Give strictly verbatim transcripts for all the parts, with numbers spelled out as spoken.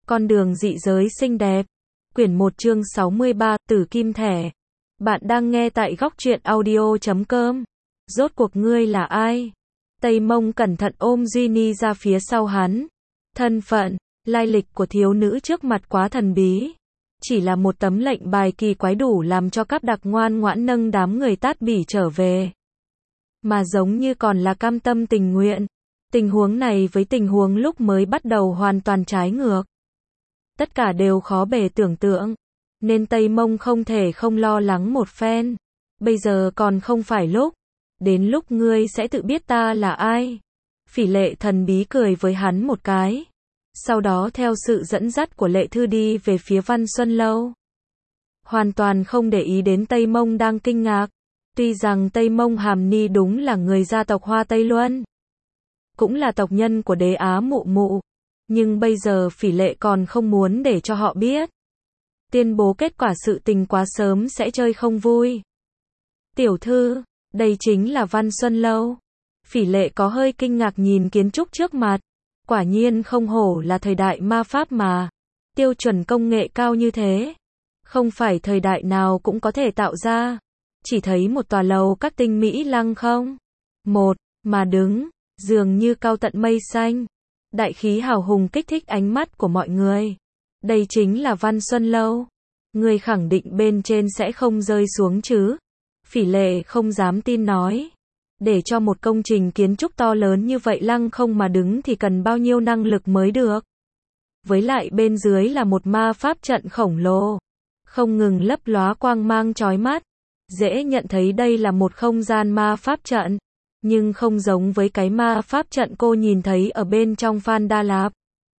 Con đường dị giới xinh đẹp. Quyển một chương sáu mươi ba, Tử Kim Thẻ. Bạn đang nghe tại góc truyện audio chấm com. Rốt cuộc ngươi là ai? Tây Mông cẩn thận ôm Duy Ni ra phía sau hắn. Thân phận, lai lịch của thiếu nữ trước mặt quá thần bí. Chỉ là một tấm lệnh bài kỳ quái đủ làm cho các đặc ngoan ngoãn nâng đám người tát bỉ trở về. Mà giống như còn là cam tâm tình nguyện. Tình huống này với tình huống lúc mới bắt đầu hoàn toàn trái ngược. Tất cả đều khó bề tưởng tượng. Nên Tây Mông không thể không lo lắng một phen. Bây giờ còn không phải lúc. Đến lúc ngươi sẽ tự biết ta là ai. Phỉ Lệ thần bí cười với hắn một cái. Sau đó theo sự dẫn dắt của Lệ Thư đi về phía Văn Xuân Lâu. Hoàn toàn không để ý đến Tây Mông đang kinh ngạc. Tuy rằng Tây Mông Hàm Ni đúng là người gia tộc Hoa Tây Luân. Cũng là tộc nhân của đế Á Mụ Mụ. Nhưng bây giờ Phỉ Lệ còn không muốn để cho họ biết. Tuyên bố kết quả sự tình quá sớm sẽ chơi không vui. Tiểu thư, đây chính là Văn Xuân Lâu. Phỉ Lệ có hơi kinh ngạc nhìn kiến trúc trước mặt. Quả nhiên không hổ là thời đại ma pháp mà. Tiêu chuẩn công nghệ cao như thế. Không phải thời đại nào cũng có thể tạo ra. Chỉ thấy một tòa lầu các tinh mỹ lăng không. Một, mà đứng, dường như cao tận mây xanh. Đại khí hào hùng kích thích ánh mắt của mọi người. Đây chính là Văn Xuân Lâu. Người khẳng định bên trên sẽ không rơi xuống chứ. Phỉ Lệ không dám tin nói. Để cho một công trình kiến trúc to lớn như vậy lăng không mà đứng thì cần bao nhiêu năng lực mới được. Với lại bên dưới là một ma pháp trận khổng lồ. Không ngừng lấp lóa quang mang chói mắt. Dễ nhận thấy đây là một không gian ma pháp trận. Nhưng không giống với cái ma pháp trận cô nhìn thấy ở bên trong Phan Đa Lạp.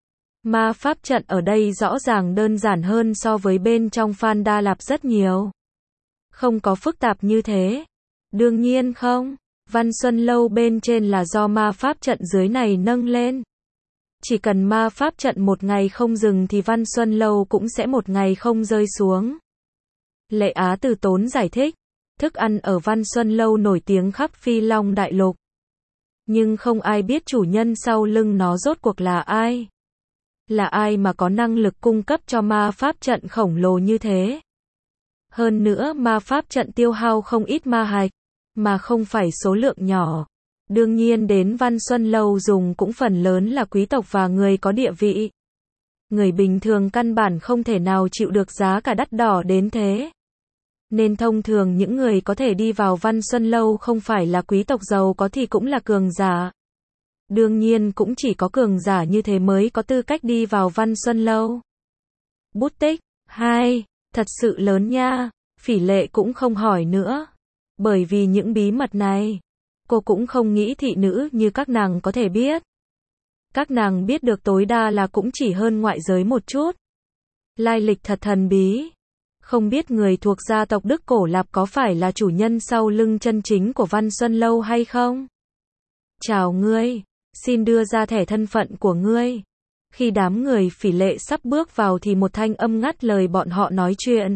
Ma pháp trận ở đây rõ ràng đơn giản hơn so với bên trong Phan Đa Lạp rất nhiều. Không có phức tạp như thế. Đương nhiên không. Văn Xuân Lâu bên trên là do ma pháp trận dưới này nâng lên. Chỉ cần ma pháp trận một ngày không dừng thì Văn Xuân Lâu cũng sẽ một ngày không rơi xuống. Lệ Á từ tốn giải thích. Thức ăn ở Văn Xuân Lâu nổi tiếng khắp Phi Long Đại Lục. Nhưng không ai biết chủ nhân sau lưng nó rốt cuộc là ai. Là ai mà có năng lực cung cấp cho ma pháp trận khổng lồ như thế. Hơn nữa ma pháp trận tiêu hao không ít ma hạch, mà không phải số lượng nhỏ. Đương nhiên đến Văn Xuân Lâu dùng cũng phần lớn là quý tộc và người có địa vị. Người bình thường căn bản không thể nào chịu được giá cả đắt đỏ đến thế. Nên thông thường những người có thể đi vào Văn Xuân Lâu không phải là quý tộc giàu có thì cũng là cường giả. Đương nhiên cũng chỉ có cường giả như thế mới có tư cách đi vào Văn Xuân Lâu. Bút tích, hai, thật sự lớn nha. Phỉ Lệ cũng không hỏi nữa. Bởi vì những bí mật này, cô cũng không nghĩ thị nữ như các nàng có thể biết. Các nàng biết được tối đa là cũng chỉ hơn ngoại giới một chút. Lai lịch thật thần bí. Không biết người thuộc gia tộc Đức Cổ Lạp có phải là chủ nhân sau lưng chân chính của Văn Xuân Lâu hay không? Chào ngươi, xin đưa ra thẻ thân phận của ngươi. Khi đám người Phỉ Lệ sắp bước vào thì một thanh âm ngắt lời bọn họ nói chuyện.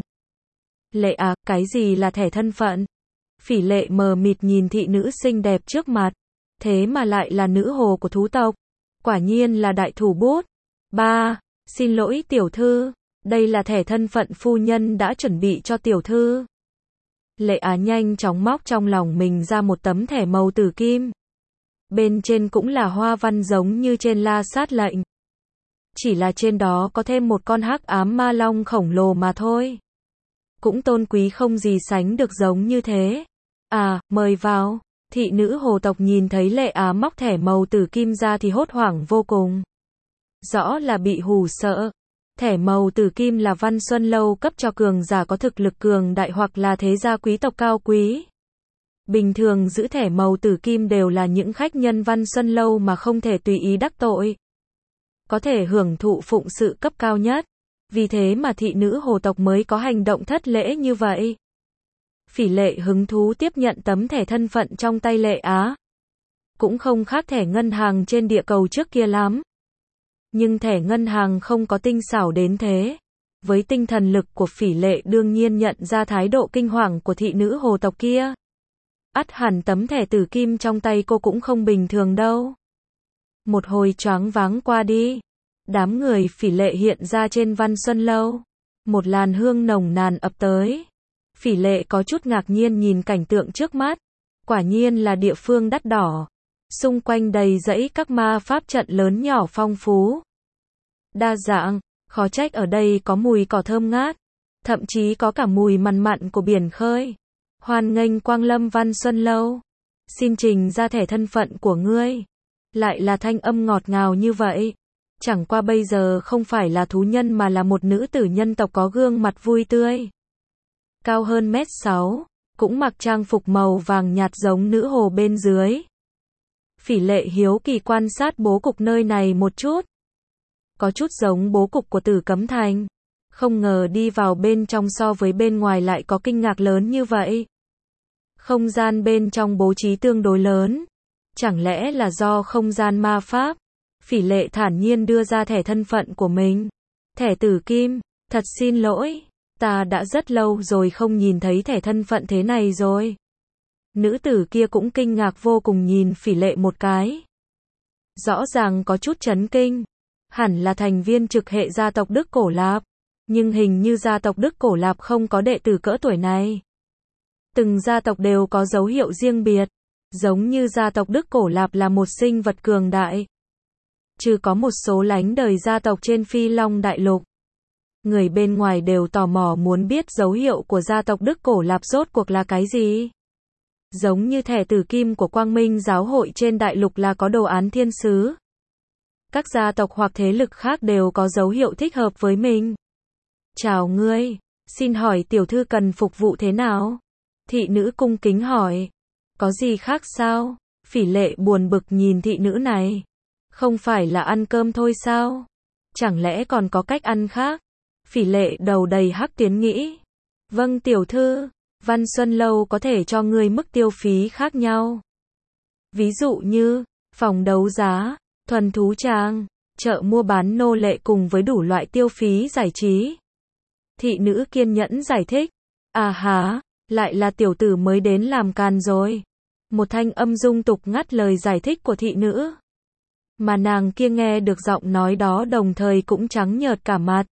Lệ à, cái gì là thẻ thân phận? Phỉ Lệ mờ mịt nhìn thị nữ xinh đẹp trước mặt. Thế mà lại là nữ hồ của thú tộc. Quả nhiên là đại thủ bút. Ba, xin lỗi tiểu thư. Đây là thẻ thân phận phu nhân đã chuẩn bị cho tiểu thư. Lệ Á nhanh chóng móc trong lòng mình ra một tấm thẻ màu tử kim. Bên trên cũng là hoa văn giống như trên la sát lệnh. Chỉ là trên đó có thêm một con hắc ám ma long khổng lồ mà thôi. Cũng tôn quý không gì sánh được giống như thế. À, mời vào. Thị nữ hồ tộc nhìn thấy Lệ Á móc thẻ màu tử kim ra thì hốt hoảng vô cùng. Rõ là bị hù sợ. Thẻ màu tử kim là Văn Xuân Lâu cấp cho cường giả có thực lực cường đại hoặc là thế gia quý tộc cao quý. Bình thường giữ thẻ màu tử kim đều là những khách nhân Văn Xuân Lâu mà không thể tùy ý đắc tội. Có thể hưởng thụ phụng sự cấp cao nhất. Vì thế mà thị nữ hồ tộc mới có hành động thất lễ như vậy. Phỉ Lệ hứng thú tiếp nhận tấm thẻ thân phận trong tay Lệ Á. Cũng không khác thẻ ngân hàng trên địa cầu trước kia lắm. Nhưng thẻ ngân hàng không có tinh xảo đến thế. Với tinh thần lực của Phỉ Lệ đương nhiên nhận ra thái độ kinh hoàng của thị nữ hồ tộc kia. Ắt hẳn tấm thẻ tử kim trong tay cô cũng không bình thường đâu. Một hồi choáng váng qua đi. Đám người Phỉ Lệ hiện ra trên Văn Xuân Lâu. Một làn hương nồng nàn ập tới. Phỉ Lệ có chút ngạc nhiên nhìn cảnh tượng trước mắt. Quả nhiên là địa phương đắt đỏ. Xung quanh đầy dãy các ma pháp trận lớn nhỏ phong phú. Đa dạng, khó trách ở đây có mùi cỏ thơm ngát. Thậm chí có cả mùi mặn mặn của biển khơi. Hoan nghênh quang lâm Văn Xuân Lâu. Xin trình ra thẻ thân phận của ngươi. Lại là thanh âm ngọt ngào như vậy. Chẳng qua bây giờ không phải là thú nhân mà là một nữ tử nhân tộc có gương mặt vui tươi. Cao hơn mét sáu, cũng mặc trang phục màu vàng nhạt giống nữ hồ bên dưới. Phỉ Lệ hiếu kỳ quan sát bố cục nơi này một chút. Có chút giống bố cục của Tử Cấm Thành. Không ngờ đi vào bên trong so với bên ngoài lại có kinh ngạc lớn như vậy. Không gian bên trong bố trí tương đối lớn. Chẳng lẽ là do không gian ma pháp? Phỉ Lệ thản nhiên đưa ra thẻ thân phận của mình. Thẻ tử kim, thật xin lỗi, ta đã rất lâu rồi không nhìn thấy thẻ thân phận thế này rồi. Nữ tử kia cũng kinh ngạc vô cùng nhìn Phỉ Lệ một cái. Rõ ràng có chút chấn kinh. Hẳn là thành viên trực hệ gia tộc Đức Cổ Lạp. Nhưng hình như gia tộc Đức Cổ Lạp không có đệ tử cỡ tuổi này. Từng gia tộc đều có dấu hiệu riêng biệt. Giống như gia tộc Đức Cổ Lạp là một sinh vật cường đại. Chứ có một số lánh đời gia tộc trên Phi Long Đại Lục. Người bên ngoài đều tò mò muốn biết dấu hiệu của gia tộc Đức Cổ Lạp rốt cuộc là cái gì. Giống như thẻ tử kim của Quang Minh giáo hội trên đại lục là có đồ án thiên sứ. Các gia tộc hoặc thế lực khác đều có dấu hiệu thích hợp với mình. Chào ngươi, xin hỏi tiểu thư cần phục vụ thế nào? Thị nữ cung kính hỏi. Có gì khác sao? Phỉ Lệ buồn bực nhìn thị nữ này. Không phải là ăn cơm thôi sao? Chẳng lẽ còn có cách ăn khác? Phỉ Lệ đầu đầy hắc tiến nghĩ. Vâng tiểu thư, Văn Xuân Lâu có thể cho ngươi mức tiêu phí khác nhau. Ví dụ như, phòng đấu giá, thuần thú trang, chợ mua bán nô lệ cùng với đủ loại tiêu phí giải trí. Thị nữ kiên nhẫn giải thích. À hả, lại là tiểu tử mới đến làm càn rồi. Một thanh âm dung tục ngắt lời giải thích của thị nữ. Mà nàng kia nghe được giọng nói đó đồng thời cũng trắng nhợt cả mặt.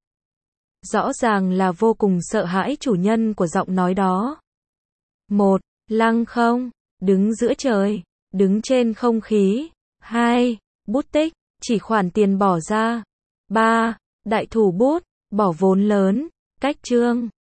Rõ ràng là vô cùng sợ hãi chủ nhân của giọng nói đó. Một, lăng không, đứng giữa trời, đứng trên không khí. Hai, bút tích, chỉ khoản tiền bỏ ra. Ba, đại thủ bút, bỏ vốn lớn, cách chương.